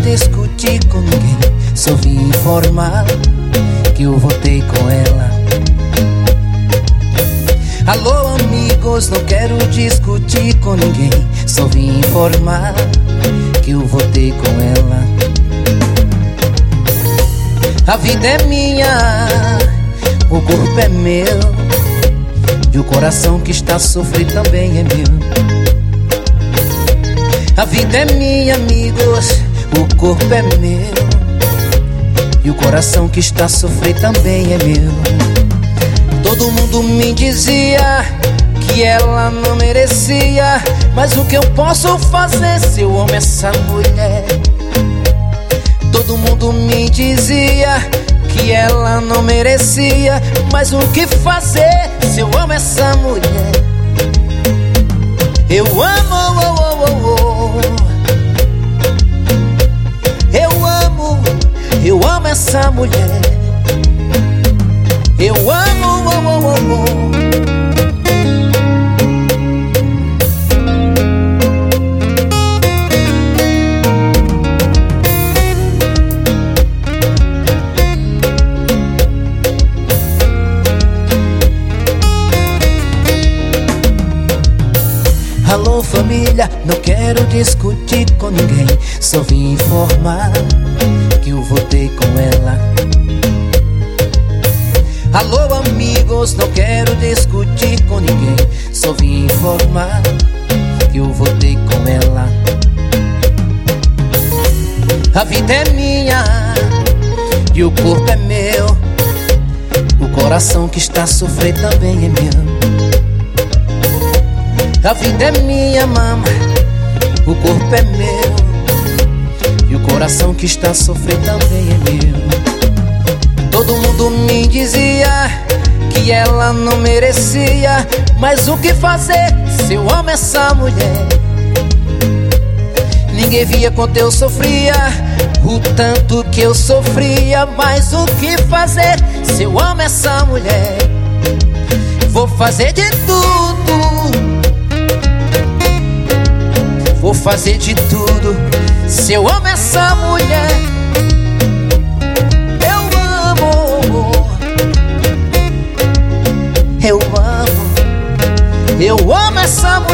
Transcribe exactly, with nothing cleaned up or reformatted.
discutir com ninguém, só vim informar que eu voltei com ela. Alô amigos, não quero discutir com ninguém, só vim informar que eu voltei com ela. A vida é minha, o corpo é meu, e o coração que está a sofrer também é meu. A vida é minha, amigos, o corpo é meu, e o coração que está a sofrer também é meu. Todo mundo me dizia que ela não merecia, mas o que eu posso fazer se eu amo essa mulher? Todo mundo me dizia que ela não merecia, mas o que fazer se eu amo essa mulher? Eu amo, oh, oh, oh, oh. Eu amo, eu amo essa mulher. Eu amo, oh, oh, oh, oh. Alô família, não quero discutir com ninguém, só vim informar que eu voltei com ela. Alô amigos, não quero discutir com ninguém, só vim informar que eu voltei com ela. A vida é minha e o corpo é meu, o coração que está a sofrer também é meu. A vida é minha, mama, o corpo é meu, e o coração que está a sofrer também é meu. Todo mundo me dizia que ela não merecia, mas o que fazer se eu amo essa mulher? Ninguém via quanto eu sofria, o tanto que eu sofria, mas o que fazer se eu amo essa mulher? Vou fazer de tudo, vou fazer de tudo se eu amo essa mulher. Eu amo, eu amo, eu amo essa mulher.